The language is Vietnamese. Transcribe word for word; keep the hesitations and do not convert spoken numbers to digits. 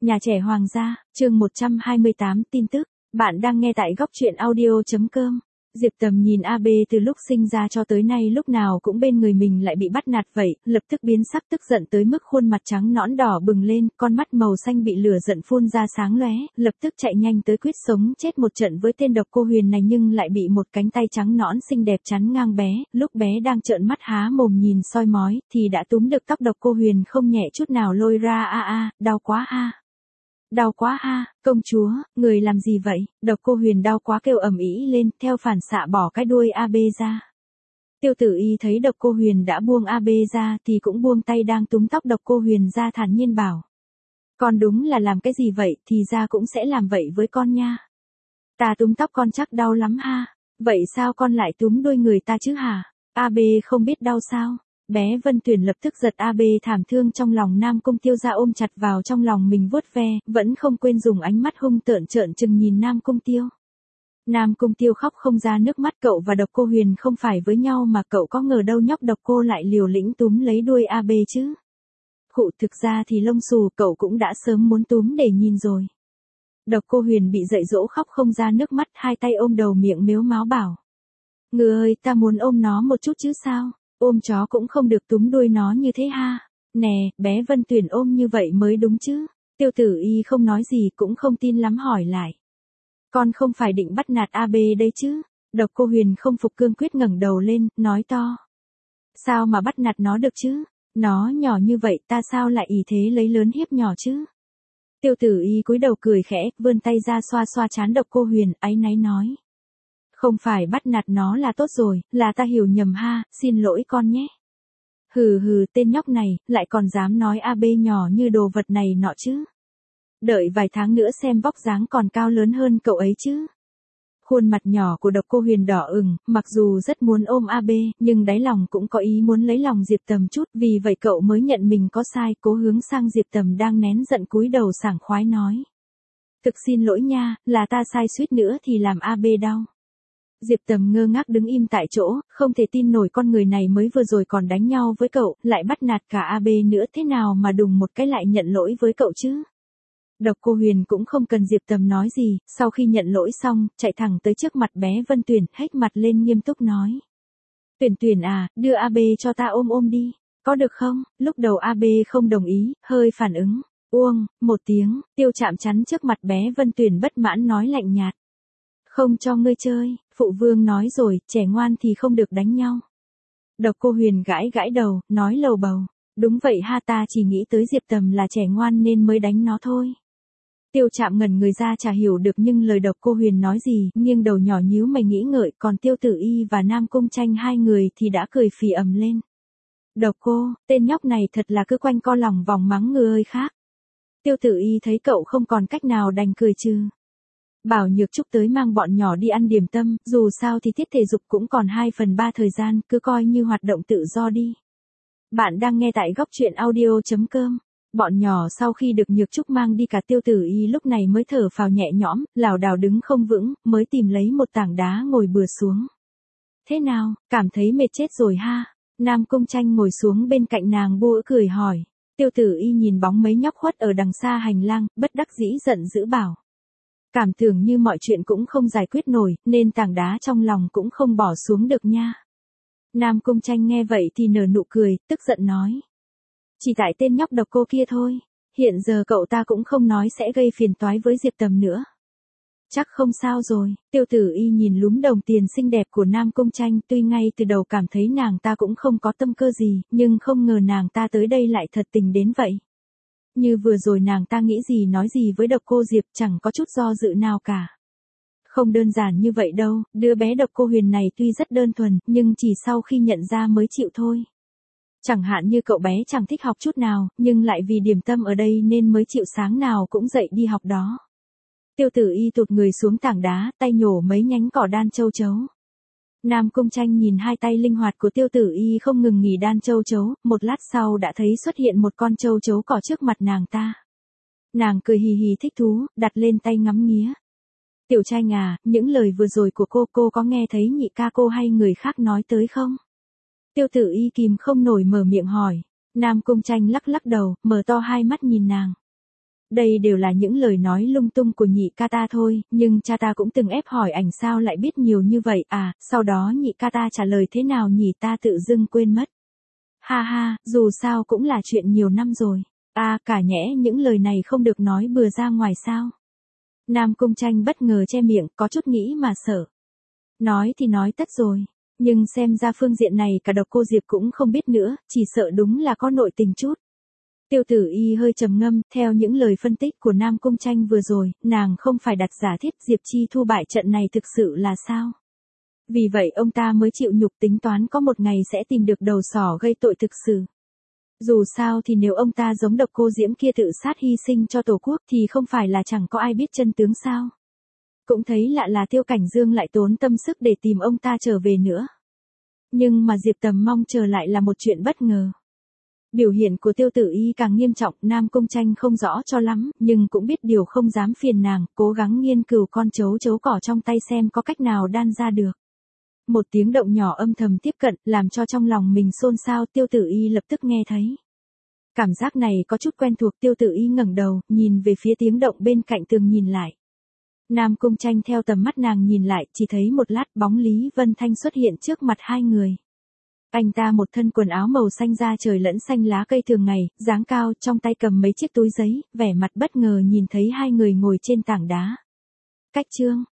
Nhà trẻ Hoàng gia, chương một trăm hai mươi tám tin tức. Bạn đang nghe tại góc truyện audio.com. Diệp Tầm nhìn a bê từ lúc sinh ra cho tới nay lúc nào cũng bên người mình lại bị bắt nạt vậy, lập tức biến sắc tức giận tới mức khuôn mặt trắng nõn đỏ bừng lên, con mắt màu xanh bị lửa giận phun ra sáng lóe, lập tức chạy nhanh tới quyết sống chết một trận với tên độc cô Huyền này nhưng lại bị một cánh tay trắng nõn xinh đẹp chắn ngang bé, lúc bé đang trợn mắt há mồm nhìn soi mói, thì đã túm được tóc độc cô Huyền không nhẹ chút nào lôi ra a a, đau quá a. Đau quá ha, công chúa, người làm gì vậy? Độc cô Huyền đau quá kêu ầm ĩ lên, theo phản xạ bỏ cái đuôi a bê ra. Tiêu Tử Y thấy độc cô Huyền đã buông a bê ra thì cũng buông tay đang túm tóc độc cô Huyền ra thản nhiên bảo. Con đúng là làm cái gì vậy thì ra cũng sẽ làm vậy với con nha. Ta túm tóc con chắc đau lắm ha, vậy sao con lại túm đuôi người ta chứ hả? a bê không biết đau sao? Bé Vân Tuyển lập tức giật a bê thảm thương trong lòng Nam Cung Tiêu ra ôm chặt vào trong lòng mình vuốt ve, vẫn không quên dùng ánh mắt hung tợn trợn trừng nhìn Nam Cung Tiêu. Nam Cung Tiêu khóc không ra nước mắt, cậu và độc cô Huyền không phải với nhau mà cậu có ngờ đâu nhóc độc cô lại liều lĩnh túm lấy đuôi a bê chứ. Khụ, thực ra thì lông xù cậu cũng đã sớm muốn túm để nhìn rồi. Độc cô Huyền bị dạy dỗ khóc không ra nước mắt, hai tay ôm đầu miệng mếu máo bảo. Ngư ơi, ta muốn ôm nó một chút chứ sao? Ôm chó cũng không được túm đuôi nó như thế ha. Nè, bé Vân Tuyển ôm như vậy mới đúng chứ. Tiêu Tử Y không nói gì cũng không tin lắm hỏi lại. Con không phải định bắt nạt a bê đấy chứ. Độc cô Huyền không phục cương quyết ngẩng đầu lên, nói to. Sao mà bắt nạt nó được chứ? Nó nhỏ như vậy ta sao lại ỷ thế lấy lớn hiếp nhỏ chứ? Tiêu Tử Y cúi đầu cười khẽ, vươn tay ra xoa xoa trán độc cô Huyền, áy náy nói. Không phải bắt nạt nó là tốt rồi, là ta hiểu nhầm ha, xin lỗi con nhé. Hừ hừ, tên nhóc này, lại còn dám nói a bê nhỏ như đồ vật này nọ chứ. Đợi vài tháng nữa xem vóc dáng còn cao lớn hơn cậu ấy chứ. Khuôn mặt nhỏ của độc cô Huyền đỏ ửng, mặc dù rất muốn ôm a bê, nhưng đáy lòng cũng có ý muốn lấy lòng Diệp Tầm chút, vì vậy cậu mới nhận mình có sai, cố hướng sang Diệp Tầm đang nén giận cúi đầu sảng khoái nói. Thực xin lỗi nha, là ta sai suýt nữa thì làm a bê đau. Diệp Tầm ngơ ngác đứng im tại chỗ, không thể tin nổi con người này mới vừa rồi còn đánh nhau với cậu, lại bắt nạt cả a bê nữa, thế nào mà đùng một cái lại nhận lỗi với cậu chứ. Độc cô Huyền cũng không cần Diệp Tầm nói gì, sau khi nhận lỗi xong, chạy thẳng tới trước mặt bé Vân Tuyển, hếch mặt lên nghiêm túc nói. Tuyển Tuyển à, đưa a bê cho ta ôm ôm đi, có được không? Lúc đầu a bê không đồng ý, hơi phản ứng. Uông, một tiếng, Tiêu Trạm chắn trước mặt bé Vân Tuyển bất mãn nói lạnh nhạt. Không cho ngươi chơi, phụ vương nói rồi, trẻ ngoan thì không được đánh nhau. Độc cô Huyền gãi gãi đầu, nói lầu bầu. Đúng vậy ha, ta chỉ nghĩ tới Diệp Tầm là trẻ ngoan nên mới đánh nó thôi. Tiêu Trạm ngẩn người ra chả hiểu được nhưng lời độc cô Huyền nói gì, nghiêng đầu nhỏ nhíu mày nghĩ ngợi, còn Tiêu Tử Y và Nam Cung Tranh hai người thì đã cười phì ầm lên. Độc cô, tên nhóc này thật là cứ quanh co lòng vòng mắng người ơi khác. Tiêu Tử Y thấy cậu không còn cách nào đành cười trừ. Bảo Nhược Trúc tới mang bọn nhỏ đi ăn điểm tâm, dù sao thì tiết thể dục cũng còn hai phần ba thời gian, cứ coi như hoạt động tự do đi. Bạn đang nghe tại góc truyện audio.com. Bọn nhỏ sau khi được Nhược Trúc mang đi cả Tiêu Tử Y lúc này mới thở phào nhẹ nhõm, lảo đảo đứng không vững, mới tìm lấy một tảng đá ngồi bừa xuống. Thế nào, cảm thấy mệt chết rồi ha? Nam Cung Tranh ngồi xuống bên cạnh nàng bô cười hỏi. Tiêu Tử Y nhìn bóng mấy nhóc khuất ở đằng xa hành lang, bất đắc dĩ giận dữ bảo. Cảm tưởng như mọi chuyện cũng không giải quyết nổi, nên tảng đá trong lòng cũng không bỏ xuống được nha. Nam Cung Tranh nghe vậy thì nở nụ cười, tức giận nói. Chỉ tại tên nhóc độc cô kia thôi, hiện giờ cậu ta cũng không nói sẽ gây phiền toái với Diệp Tầm nữa. Chắc không sao rồi, Tiêu Tử Y nhìn lúm đồng tiền xinh đẹp của Nam Cung Tranh, tuy ngay từ đầu cảm thấy nàng ta cũng không có tâm cơ gì, nhưng không ngờ nàng ta tới đây lại thật tình đến vậy. Như vừa rồi nàng ta nghĩ gì nói gì với độc cô Diệp chẳng có chút do dự nào cả. Không đơn giản như vậy đâu, đứa bé độc cô Huyền này tuy rất đơn thuần, nhưng chỉ sau khi nhận ra mới chịu thôi. Chẳng hạn như cậu bé chẳng thích học chút nào, nhưng lại vì điểm tâm ở đây nên mới chịu sáng nào cũng dậy đi học đó. Tiêu Tử Y tụt người xuống tảng đá, tay nhổ mấy nhánh cỏ đan châu chấu. Nam Cung Tranh nhìn hai tay linh hoạt của Tiêu Tử Y không ngừng nghỉ đan châu chấu, một lát sau đã thấy xuất hiện một con châu chấu cỏ trước mặt nàng ta. Nàng cười hì hì thích thú, đặt lên tay ngắm nghía. Tiểu Tranh à, những lời vừa rồi của cô, cô có nghe thấy nhị ca cô hay người khác nói tới không? Tiêu Tử Y kìm không nổi mở miệng hỏi. Nam Cung Tranh lắc lắc đầu, mở to hai mắt nhìn nàng. đây đều là những lời nói lung tung của nhị ca ta thôi, nhưng cha ta cũng từng ép hỏi ảnh sao lại biết nhiều như vậy à, sau đó nhị ca ta trả lời thế nào nhỉ ta tự dưng quên mất. Ha ha, dù sao cũng là chuyện nhiều năm rồi. À, cả nhẽ những lời này không được nói bừa ra ngoài sao. Nam Cung Tranh bất ngờ che miệng, có chút nghĩ mà sợ. Nói thì nói tất rồi, nhưng xem ra phương diện này cả độc cô Diệp cũng không biết nữa, chỉ sợ đúng là có nội tình chút. Tiêu Tử Y hơi trầm ngâm, theo những lời phân tích của Nam Cung Tranh vừa rồi, nàng không phải đặt giả thiết Diệp Chi Thu bại trận này thực sự là sao? Vì vậy ông ta mới chịu nhục tính toán có một ngày sẽ tìm được đầu sỏ gây tội thực sự. Dù sao thì nếu ông ta giống độc cô Diễm kia tự sát hy sinh cho Tổ quốc thì không phải là chẳng có ai biết chân tướng sao. Cũng thấy lạ là Tiêu Cảnh Dương lại tốn tâm sức để tìm ông ta trở về nữa. Nhưng mà Diệp Tầm mong chờ lại là một chuyện bất ngờ. Biểu hiện của Tiêu Tử Y càng nghiêm trọng, Nam Cung Tranh không rõ cho lắm, nhưng cũng biết điều không dám phiền nàng, cố gắng nghiên cứu con chấu chấu cỏ trong tay xem có cách nào đan ra được. Một tiếng động nhỏ âm thầm tiếp cận, làm cho trong lòng mình xôn xao, Tiêu Tử Y lập tức nghe thấy. Cảm giác này có chút quen thuộc, Tiêu Tử Y ngẩng đầu, nhìn về phía tiếng động bên cạnh tường nhìn lại. Nam Cung Tranh theo tầm mắt nàng nhìn lại, chỉ thấy một lát bóng Lý Vân Thanh xuất hiện trước mặt hai người. Anh ta một thân quần áo màu xanh da trời lẫn xanh lá cây thường ngày, dáng cao, trong tay cầm mấy chiếc túi giấy, vẻ mặt bất ngờ nhìn thấy hai người ngồi trên tảng đá. Cách chương